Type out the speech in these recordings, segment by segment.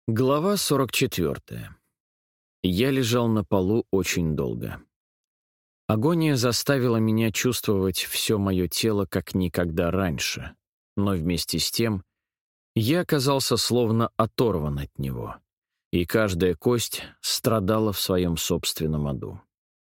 Глава 44. Я лежал на полу очень долго. Агония заставила меня чувствовать все мое тело как никогда раньше, но вместе с тем я оказался словно оторван от него, и каждая кость страдала в своем собственном аду.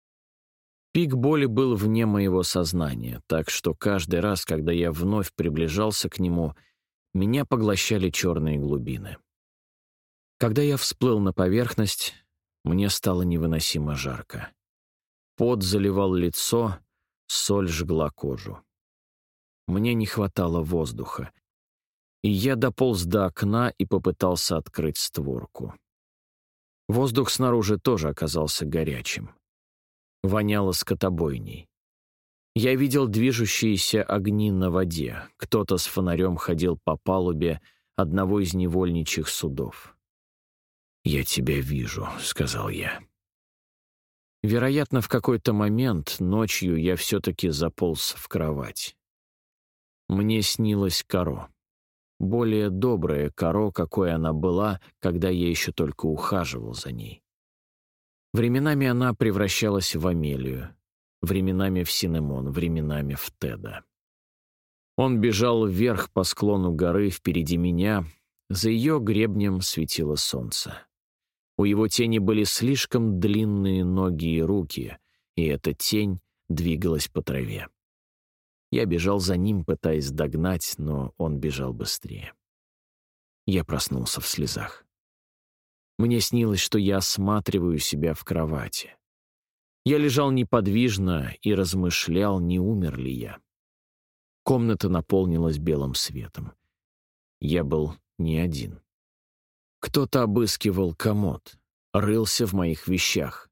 Пик боли был вне моего сознания, так что каждый раз, когда я вновь приближался к нему, меня поглощали черные глубины. Когда я всплыл на поверхность, мне стало невыносимо жарко. Пот заливал лицо, соль жгла кожу. Мне не хватало воздуха, и я дополз до окна и попытался открыть створку. Воздух снаружи тоже оказался горячим. Воняло скотобойней. Я видел движущиеся огни на воде. Кто-то с фонарем ходил по палубе одного из невольничьих судов. «Я тебя вижу», — сказал я. Вероятно, в какой-то момент ночью я все-таки заполз в кровать. Мне снилась Каро. Более добрая Каро, какой она была, когда я еще только ухаживал за ней. Временами она превращалась в Амелию, временами в Синемон, временами в Теда. Он бежал вверх по склону горы впереди меня, за ее гребнем светило солнце. У его тени были слишком длинные ноги и руки, и эта тень двигалась по траве. Я бежал за ним, пытаясь догнать, но он бежал быстрее. Я проснулся в слезах. Мне снилось, что я осматриваю себя в кровати. Я лежал неподвижно и размышлял, не умер ли я. Комната наполнилась белым светом. Я был не один. Кто-то обыскивал комод, рылся в моих вещах.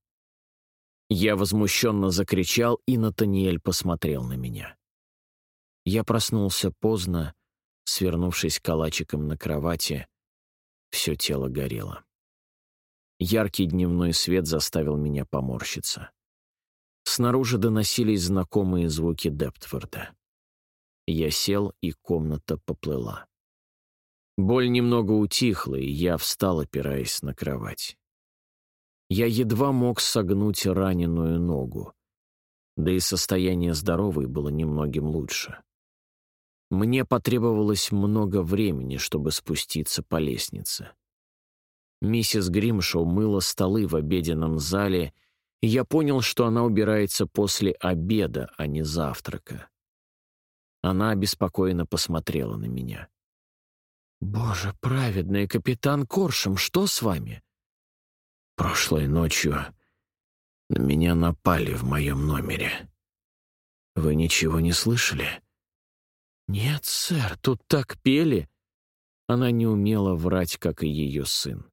Я возмущенно закричал, и Натаниэль посмотрел на меня. Я проснулся поздно, свернувшись калачиком на кровати. Все тело горело. Яркий дневной свет заставил меня поморщиться. Снаружи доносились знакомые звуки Дептфорда. Я сел, и комната поплыла. Боль немного утихла, и я встал, опираясь на кровать. Я едва мог согнуть раненую ногу, да и состояние здоровой было немногим лучше. Мне потребовалось много времени, чтобы спуститься по лестнице. Миссис Гримшоу мыла столы в обеденном зале, и я понял, что она убирается после обеда, а не завтрака. Она обеспокоенно посмотрела на меня. «Боже праведный, капитан Коршем, что с вами?» «Прошлой ночью на меня напали в моем номере. Вы ничего не слышали?» «Нет, сэр, тут так пели». Она не умела врать, как и ее сын.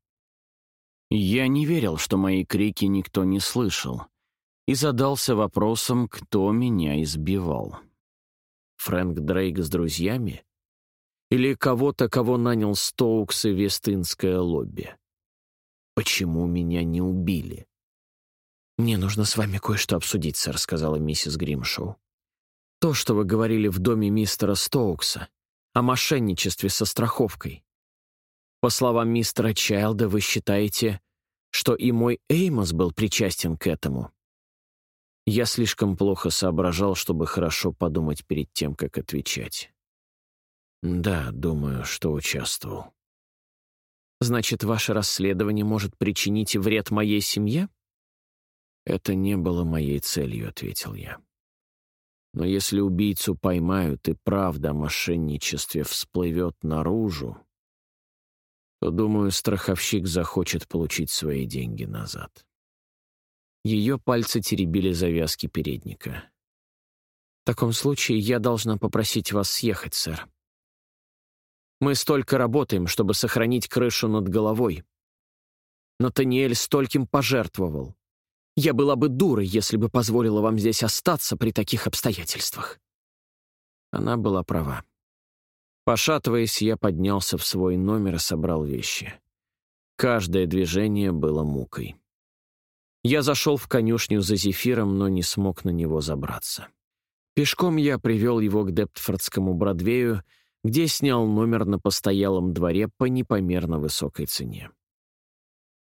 Я не верил, что мои крики никто не слышал, и задался вопросом, кто меня избивал. Фрэнк Дрейк с друзьями? Или кого-то, кого нанял Стоукс и Вестинское лобби? Почему меня не убили? «Мне нужно с вами кое-что обсудить, сэр», — сказала миссис Гримшоу. «То, что вы говорили в доме мистера Стоукса, о мошенничестве со страховкой. По словам мистера Чайлда, вы считаете, что и мой Эймос был причастен к этому?» Я слишком плохо соображал, чтобы хорошо подумать перед тем, как отвечать. «Да, думаю, что участвовал». «Значит, ваше расследование может причинить вред моей семье?» «Это не было моей целью», — ответил я. «Но если убийцу поймают и правда о мошенничестве всплывет наружу, то, думаю, страховщик захочет получить свои деньги назад». Ее пальцы теребили завязки передника. «В таком случае я должна попросить вас съехать, сэр. Мы столько работаем, чтобы сохранить крышу над головой. Натаниэль стольким пожертвовал. Я была бы дурой, если бы позволила вам здесь остаться при таких обстоятельствах». Она была права. Пошатываясь, я поднялся в свой номер и собрал вещи. Каждое движение было мукой. Я зашел в конюшню за Зефиром, но не смог на него забраться. Пешком я привел его к Дептфордскому Бродвею, где снял номер на постоялом дворе по непомерно высокой цене.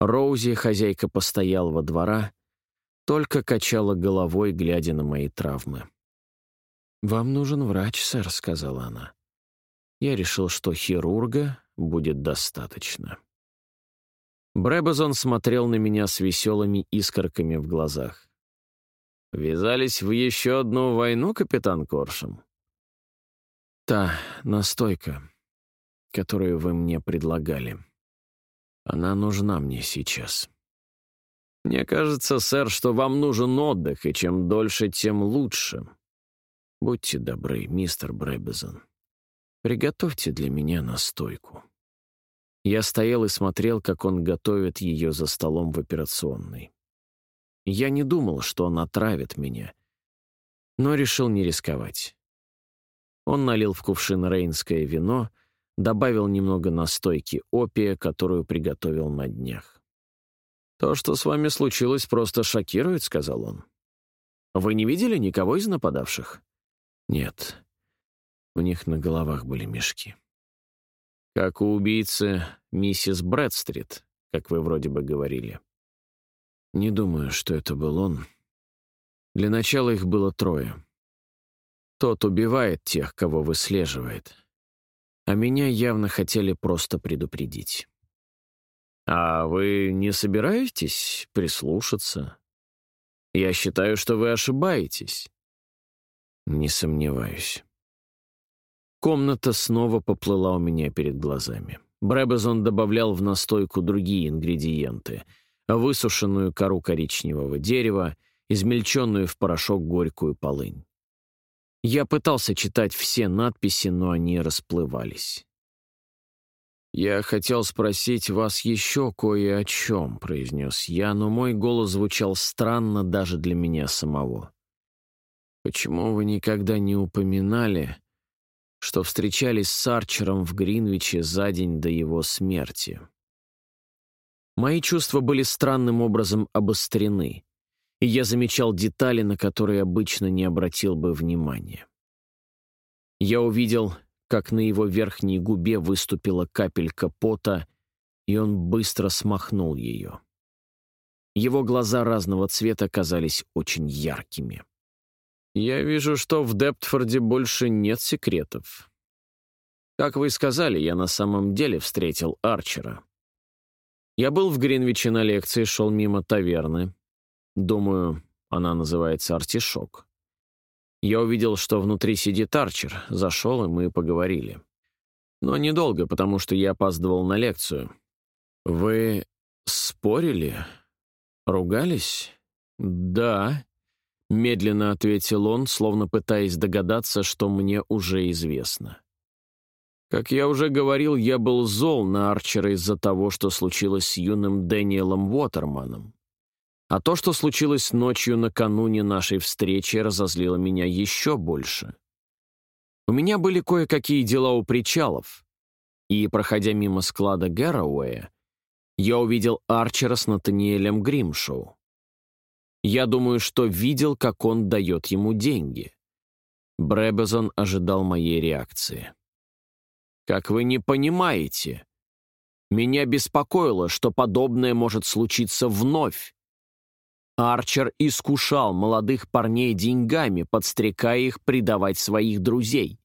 Роузи, хозяйка постоялого двора, только качала головой, глядя на мои травмы. «Вам нужен врач, сэр», — сказала она. Я решил, что хирурга будет достаточно. Брэбазон смотрел на меня с веселыми искорками в глазах. «Ввязались в еще одну войну, капитан Коршем?» «Та настойка, которую вы мне предлагали. Она нужна мне сейчас». «Мне кажется, сэр, что вам нужен отдых, и чем дольше, тем лучше. Будьте добры, мистер Брэбазон, приготовьте для меня настойку». Я стоял и смотрел, как он готовит ее за столом в операционной. Я не думал, что он отравит меня, но решил не рисковать. Он налил в кувшин рейнское вино, добавил немного настойки опия, которую приготовил на днях. «То, что с вами случилось, просто шокирует», — сказал он. «Вы не видели никого из нападавших?» «Нет. У них на головах были мешки». «Как у убийцы миссис Брэдстрит, как вы вроде бы говорили». «Не думаю, что это был он. Для начала их было 3. Тот убивает тех, кого выслеживает. А меня явно хотели просто предупредить». «А вы не собираетесь прислушаться? Я считаю, что вы ошибаетесь». «Не сомневаюсь». Комната снова поплыла у меня перед глазами. Брэбазон добавлял в настойку другие ингредиенты: высушенную кору коричневого дерева, измельченную в порошок горькую полынь. Я пытался читать все надписи, но они расплывались. «Я хотел спросить вас еще кое о чем», — произнес я, но мой голос звучал странно даже для меня самого. «Почему вы никогда не упоминали, что встречались с Арчером в Гринвиче за день до его смерти?» Мои чувства были странным образом обострены, и я замечал детали, на которые обычно не обратил бы внимания. Я увидел, как на его верхней губе выступила капелька пота, и он быстро смахнул ее. Его глаза разного цвета казались очень яркими. «Я вижу, что в Дептфорде больше нет секретов. Как вы сказали, я на самом деле встретил Арчера. Я был в Гринвиче на лекции, шел мимо таверны. Думаю, она называется «Артишок». Я увидел, что внутри сидит Арчер, зашел, и мы поговорили. Но недолго, потому что я опаздывал на лекцию. Вы спорили? Ругались? Да. Медленно ответил он, словно пытаясь догадаться, что мне уже известно. Как я уже говорил, я был зол на Арчера из-за того, что случилось с юным Дэниелом Уотерманом. А то, что случилось ночью накануне нашей встречи, разозлило меня еще больше. У меня были кое-какие дела у причалов, и, проходя мимо склада Гарроуэя, я увидел Арчера с Натаниэлем Гримшоу. Я думаю, что видел, как он дает ему деньги. Брэбазон ожидал моей реакции. «Как вы не понимаете? Меня беспокоило, что подобное может случиться вновь. Арчер искушал молодых парней деньгами, подстрекая их предавать своих друзей.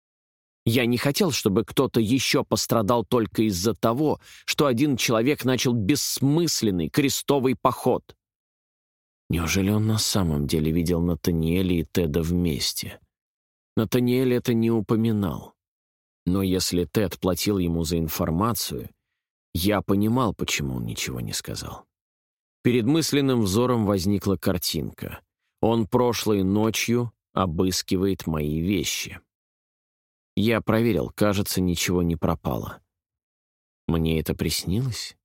Я не хотел, чтобы кто-то еще пострадал только из-за того, что один человек начал бессмысленный крестовый поход». Неужели он на самом деле видел Натаниэля и Теда вместе? Натаниэль это не упоминал. Но если Тед платил ему за информацию, я понимал, почему он ничего не сказал. Перед мысленным взором возникла картинка. Он прошлой ночью обыскивает мои вещи. Я проверил, кажется, ничего не пропало. Мне это приснилось?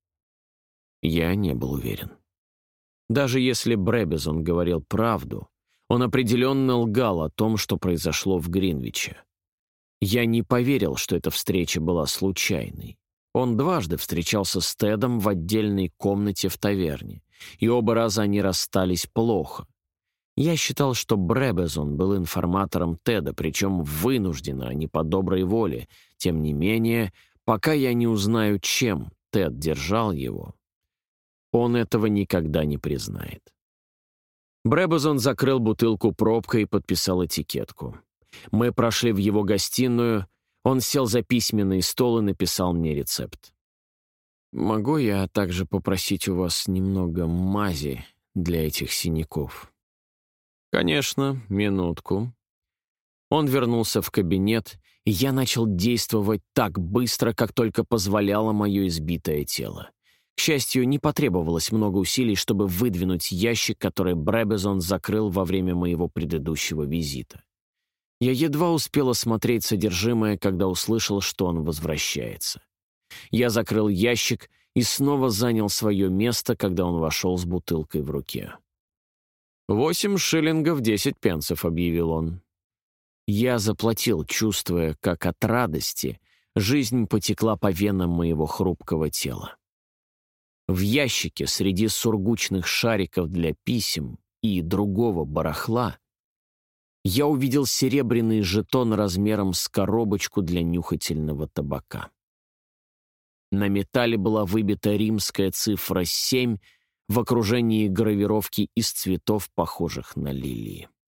Я не был уверен. Даже если Брэбазон говорил правду, он определенно лгал о том, что произошло в Гринвиче. Я не поверил, что эта встреча была случайной. Он дважды встречался с Тедом в отдельной комнате в таверне, и оба раза они расстались плохо. Я считал, что Брэбазон был информатором Теда, причем вынужденно, а не по доброй воле. Тем не менее, пока я не узнаю, чем Тед держал его, он этого никогда не признает. Бребезон закрыл бутылку пробкой и подписал этикетку. Мы прошли в его гостиную, он сел за письменный стол и написал мне рецепт. «Могу я также попросить у вас немного мази для этих синяков?» «Конечно, минутку». Он вернулся в кабинет, и я начал действовать так быстро, как только позволяло мое избитое тело. К счастью, не потребовалось много усилий, чтобы выдвинуть ящик, который Бребезон закрыл во время моего предыдущего визита. Я едва успел осмотреть содержимое, когда услышал, что он возвращается. Я закрыл ящик и снова занял свое место, когда он вошел с бутылкой в руке. 8 шиллингов 10 пенсов», — объявил он. Я заплатил, чувствуя, как от радости жизнь потекла по венам моего хрупкого тела. В ящике среди сургучных шариков для писем и другого барахла я увидел серебряный жетон размером с коробочку для нюхательного табака. На металле была выбита римская цифра 7 в окружении гравировки из цветов, похожих на лилии.